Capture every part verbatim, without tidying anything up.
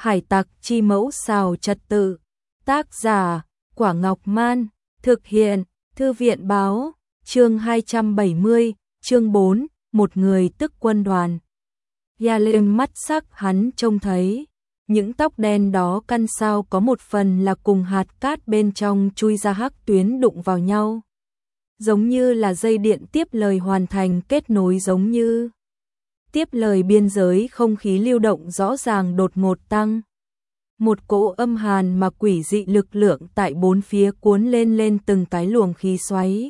Hải tặc chi mẫu xào trật tự. Tác giả, Quả Ngọc Man. Thực hiện, Thư viện báo. Chương hai trăm bảy mươi, chương bốn, một người tức quân đoàn. Ya lên mắt sắc hắn trông thấy. Những tóc đen đó căn sao có một phần là cùng hạt cát bên trong chui ra hắc tuyến đụng vào nhau. Giống như là dây điện tiếp lời hoàn thành kết nối, giống như tiếp lời biên giới không khí lưu động rõ ràng đột ngột tăng. Một cỗ âm hàn mà quỷ dị lực lượng tại bốn phía cuốn lên lên từng cái luồng khí xoáy.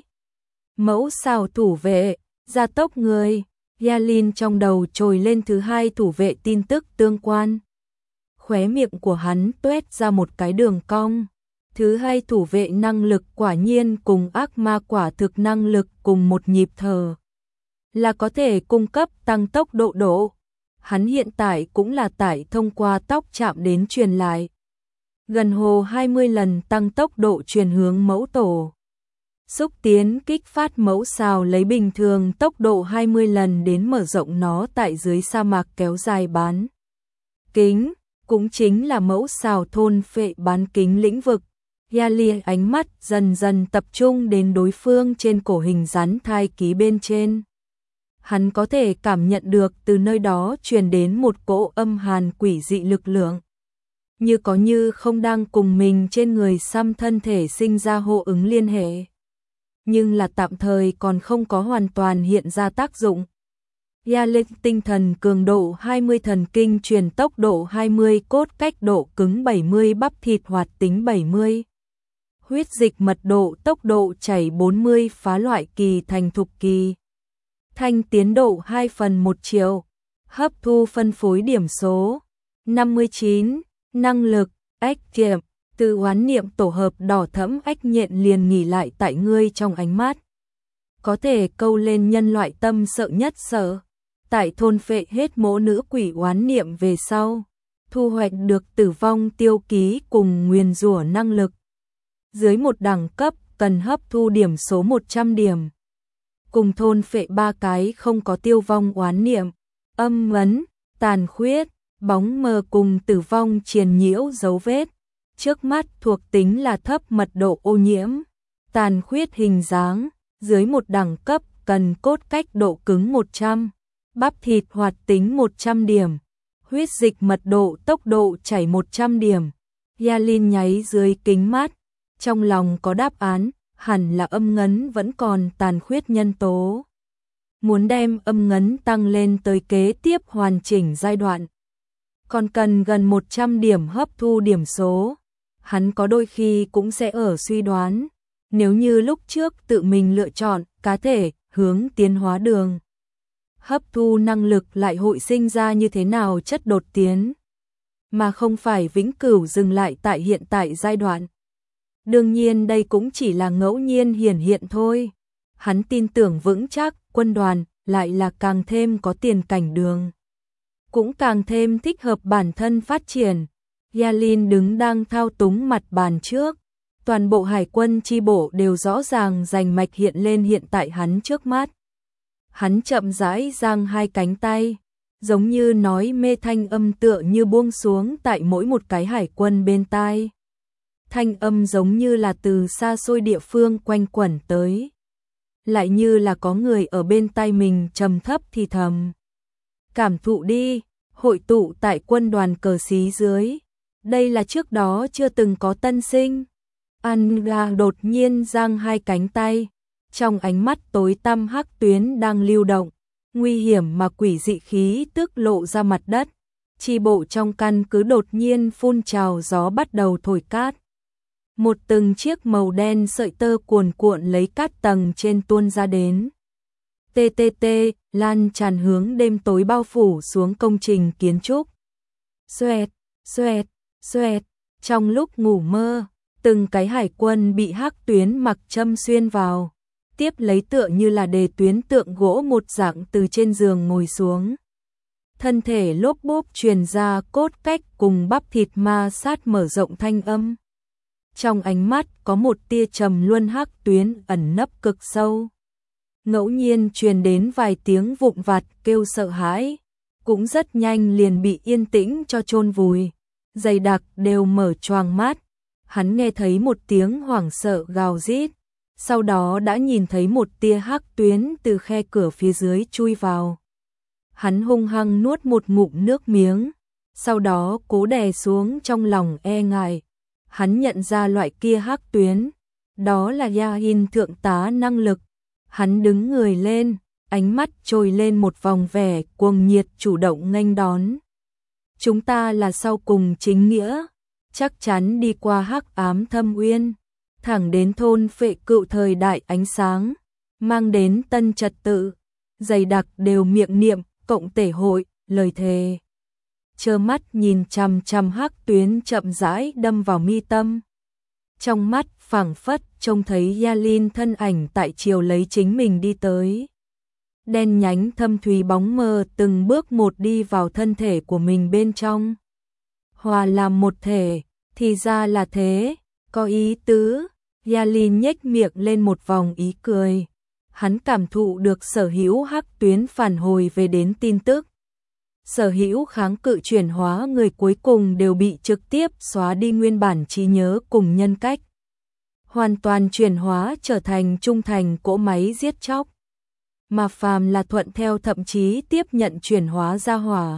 Mẫu xào thủ vệ, gia tốc người, Yalin trong đầu trồi lên thứ hai thủ vệ tin tức tương quan. Khóe miệng của hắn tuét ra một cái đường cong. Thứ hai thủ vệ năng lực quả nhiên cùng ác ma quả thực năng lực cùng một nhịp thở. Là có thể cung cấp tăng tốc độ độ. Hắn hiện tại cũng là tải thông qua tốc chạm đến truyền lại. Gần hồ hai mươi lần tăng tốc độ truyền hướng mẫu tổ. Xúc tiến kích phát mẫu xào lấy bình thường tốc độ hai mươi lần đến mở rộng nó tại dưới sa mạc kéo dài bán kính, cũng chính là mẫu xào thôn phệ bán kính lĩnh vực. Yali ánh mắt dần dần tập trung đến đối phương trên cổ hình rắn thai ký bên trên. Hắn có thể cảm nhận được từ nơi đó truyền đến một cỗ âm hàn quỷ dị lực lượng. Như có như không đang cùng mình trên người xăm thân thể sinh ra hô ứng liên hệ. Nhưng là tạm thời còn không có hoàn toàn hiện ra tác dụng. Ya lên tinh thần cường độ hai mươi, thần kinh truyền tốc độ hai mươi, cốt cách độ cứng bảy mươi, bắp thịt hoạt tính bảy mươi. Huyết dịch mật độ tốc độ chảy bốn mươi, phá loại kỳ thành thục kỳ. Thanh tiến độ hai phần một triệu. Hấp thu phân phối điểm số năm mươi chín. Năng lực ách kiệm. Từ oán niệm tổ hợp đỏ thẫm ách nhện liền nghỉ lại tại ngươi trong ánh mắt. Có thể câu lên nhân loại tâm sợ nhất sợ. Tại thôn phệ hết mỗ nữ quỷ oán niệm về sau. Thu hoạch được tử vong tiêu ký cùng nguyền rủa năng lực. Dưới một đẳng cấp cần hấp thu điểm số một trăm điểm. Cùng thôn phệ ba cái không có tiêu vong oán niệm. Âm ấn, tàn khuyết, bóng mờ cùng tử vong triền nhiễu dấu vết. Trước mắt thuộc tính là thấp mật độ ô nhiễm. Tàn khuyết hình dáng, dưới một đẳng cấp cần cốt cách độ cứng một trăm. Bắp thịt hoạt tính một trăm điểm. Huyết dịch mật độ tốc độ chảy một trăm điểm. Yalin nháy dưới kính mắt. Trong lòng có đáp án, hẳn là âm ngấn vẫn còn tàn khuyết nhân tố. Muốn đem âm ngấn tăng lên tới kế tiếp hoàn chỉnh giai đoạn. Còn cần gần một trăm điểm hấp thu điểm số. Hắn có đôi khi cũng sẽ ở suy đoán. Nếu như lúc trước tự mình lựa chọn cá thể hướng tiến hóa đường. Hấp thu năng lực lại hội sinh ra như thế nào chất đột tiến. Mà không phải vĩnh cửu dừng lại tại hiện tại giai đoạn. Đương nhiên đây cũng chỉ là ngẫu nhiên hiển hiện thôi. Hắn tin tưởng vững chắc quân đoàn lại là càng thêm có tiền cảnh đường. Cũng càng thêm thích hợp bản thân phát triển. Yalin đứng đang thao túng mặt bàn trước. Toàn bộ hải quân chi bộ đều rõ ràng rành mạch hiện lên hiện tại hắn trước mắt. Hắn chậm rãi giang hai cánh tay. Giống như nói mê thanh âm tựa như buông xuống tại mỗi một cái hải quân bên tai. Thanh âm giống như là từ xa xôi địa phương quanh quẩn tới. Lại như là có người ở bên tai mình trầm thấp thì thầm. Cảm thụ đi, hội tụ tại quân đoàn cờ xí dưới. Đây là trước đó chưa từng có tân sinh. Anga đột nhiên giang hai cánh tay. Trong ánh mắt tối tăm hắc tuyến đang lưu động. Nguy hiểm mà quỷ dị khí tức lộ ra mặt đất. Chi bộ trong căn cứ đột nhiên phun trào gió bắt đầu thổi cát. Một từng chiếc màu đen sợi tơ cuồn cuộn lấy cát tầng trên tuôn ra đến. tê tê tê, lan tràn hướng đêm tối bao phủ xuống công trình kiến trúc. Xoẹt, xoẹt, xoẹt, trong lúc ngủ mơ, từng cái hải quân bị hắc tuyến mặc châm xuyên vào. Tiếp lấy tựa như là đề tuyến tượng gỗ một dạng từ trên giường ngồi xuống. Thân thể lốp bốp truyền ra cốt cách cùng bắp thịt ma sát mở rộng thanh âm. Trong ánh mắt có một tia trầm luân hắc tuyến ẩn nấp cực sâu. Ngẫu nhiên truyền đến vài tiếng vụn vặt kêu sợ hãi, cũng rất nhanh liền bị yên tĩnh cho chôn vùi. dày đặc đều mở choàng mắt. Hắn nghe thấy một tiếng hoảng sợ gào rít, sau đó đã nhìn thấy một tia hắc tuyến từ khe cửa phía dưới chui vào. Hắn hung hăng nuốt một ngụm nước miếng, sau đó cố đè xuống trong lòng e ngại. Hắn nhận ra loại kia hắc tuyến, đó là Yahin thượng tá năng lực. Hắn đứng người lên, ánh mắt trồi lên một vòng vẻ cuồng nhiệt chủ động nghênh đón. Chúng ta là sau cùng chính nghĩa, chắc chắn đi qua hắc ám thâm uyên, thẳng đến thôn phệ cựu thời đại ánh sáng, mang đến tân trật tự, dày đặc đều miệng niệm, cộng tể hội, lời thề. Trơ mắt nhìn chằm chằm hắc tuyến chậm rãi đâm vào mi tâm. Trong mắt phảng phất trông thấy Yalin thân ảnh tại chiều lấy chính mình đi tới. Đen nhánh thâm thúy bóng mờ từng bước một đi vào thân thể của mình bên trong. Hòa làm một thể, thì ra là thế, có ý tứ. Yalin nhếch miệng lên một vòng ý cười. Hắn cảm thụ được sở hữu hắc tuyến phản hồi về đến tin tức. Sở hữu kháng cự chuyển hóa người cuối cùng đều bị trực tiếp xóa đi nguyên bản trí nhớ cùng nhân cách. Hoàn toàn chuyển hóa trở thành trung thành cỗ máy giết chóc. Mà phàm là thuận theo thậm chí tiếp nhận chuyển hóa ra hỏa.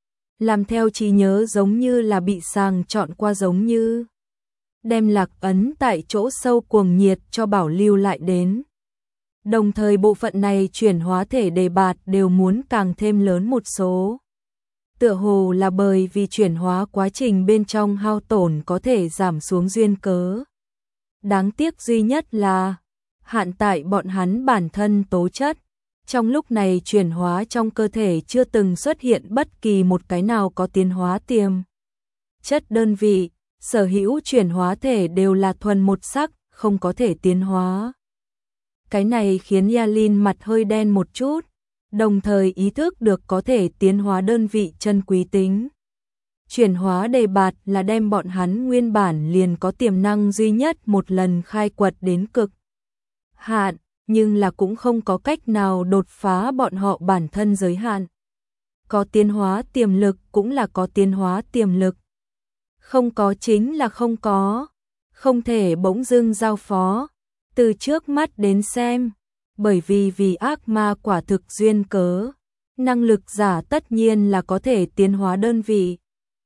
Làm theo trí nhớ giống như là bị sàng chọn qua, giống như đem lạc ấn tại chỗ sâu cuồng nhiệt cho bảo lưu lại đến. Đồng thời bộ phận này chuyển hóa thể đề bạt đều muốn càng thêm lớn một số. Tựa hồ là bởi vì chuyển hóa quá trình bên trong hao tổn có thể giảm xuống duyên cớ. Đáng tiếc duy nhất là hạn tại bọn hắn bản thân tố chất. Trong lúc này chuyển hóa trong cơ thể chưa từng xuất hiện bất kỳ một cái nào có tiến hóa tiềm chất đơn vị, sở hữu chuyển hóa thể đều là thuần một sắc, không có thể tiến hóa. Cái này khiến Yalin mặt hơi đen một chút, đồng thời ý thức được có thể tiến hóa đơn vị chân quý tính. Chuyển hóa đề bạt là đem bọn hắn nguyên bản liền có tiềm năng duy nhất một lần khai quật đến cực hạn, nhưng là cũng không có cách nào đột phá bọn họ bản thân giới hạn. Có tiến hóa tiềm lực cũng là có tiến hóa tiềm lực. Không có chính là không có, không thể bỗng dưng giao phó. Từ trước mắt đến xem, bởi vì vì ác ma quả thực duyên cớ, năng lực giả tất nhiên là có thể tiến hóa đơn vị.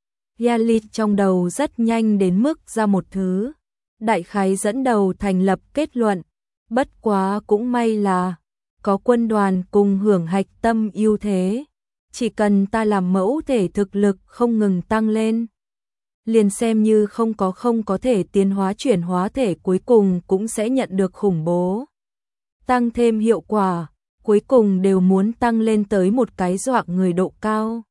Yalit trong đầu rất nhanh đến mức ra một thứ, đại khái dẫn đầu thành lập kết luận, bất quá cũng may là có quân đoàn cùng hưởng hạch tâm ưu thế, chỉ cần ta làm mẫu thể thực lực không ngừng tăng lên, liền xem như không có không có thể tiến hóa chuyển hóa thể cuối cùng cũng sẽ nhận được khủng bố. Tăng thêm hiệu quả, cuối cùng đều muốn tăng lên tới một cái dọa người độ cao.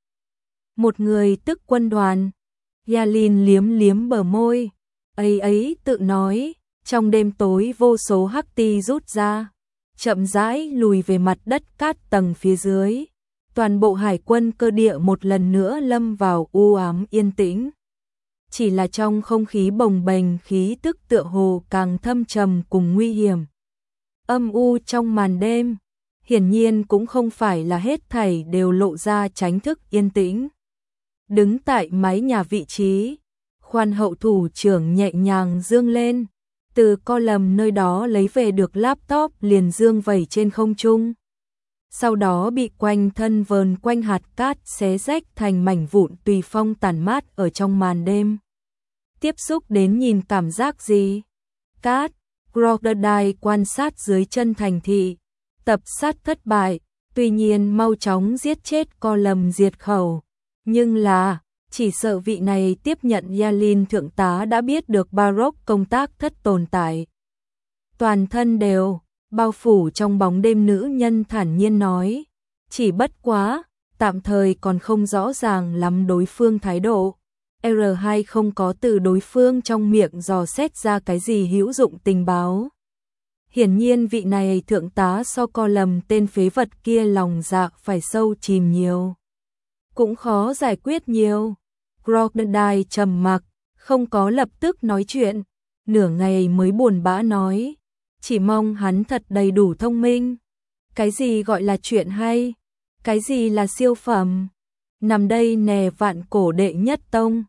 Một người tức quân đoàn, Yalin liếm liếm bờ môi, ấy ấy tự nói, trong đêm tối vô số hắc ti rút ra, chậm rãi lùi về mặt đất cát tầng phía dưới. Toàn bộ hải quân cơ địa một lần nữa lâm vào u ám yên tĩnh. Chỉ là trong không khí bồng bềnh khí tức tựa hồ càng thâm trầm cùng nguy hiểm. Âm u trong màn đêm, hiển nhiên cũng không phải là hết thảy đều lộ ra tránh thức yên tĩnh. Đứng tại mái nhà vị trí, khoan hậu thủ trưởng nhẹ nhàng dương lên, từ co lầm nơi đó lấy về được laptop liền dương vẩy trên không trung. Sau đó bị quanh thân vờn quanh hạt cát xé rách thành mảnh vụn tùy phong tàn mát ở trong màn đêm. Tiếp xúc đến nhìn cảm giác gì? Cát, Crocodile quan sát dưới chân thành thị. Tập sát thất bại, tuy nhiên mau chóng giết chết co lầm diệt khẩu. Nhưng là, chỉ sợ vị này tiếp nhận Yalin thượng tá đã biết được Baroque công tác thất tồn tại. Toàn thân đều bao phủ trong bóng đêm, nữ nhân thản nhiên nói, chỉ bất quá, tạm thời còn không rõ ràng lắm đối phương thái độ. R hai không có từ đối phương trong miệng dò xét ra cái gì hữu dụng tình báo. Hiển nhiên vị này thượng tá so co lầm tên phế vật kia lòng dạ phải sâu chìm nhiều. Cũng khó giải quyết nhiều. Crocodile trầm mặc, không có lập tức nói chuyện, nửa ngày mới buồn bã nói, chỉ mong hắn thật đầy đủ thông minh. Cái gì gọi là chuyện hay? Cái gì là siêu phẩm? Nằm đây nè vạn cổ đệ nhất tông,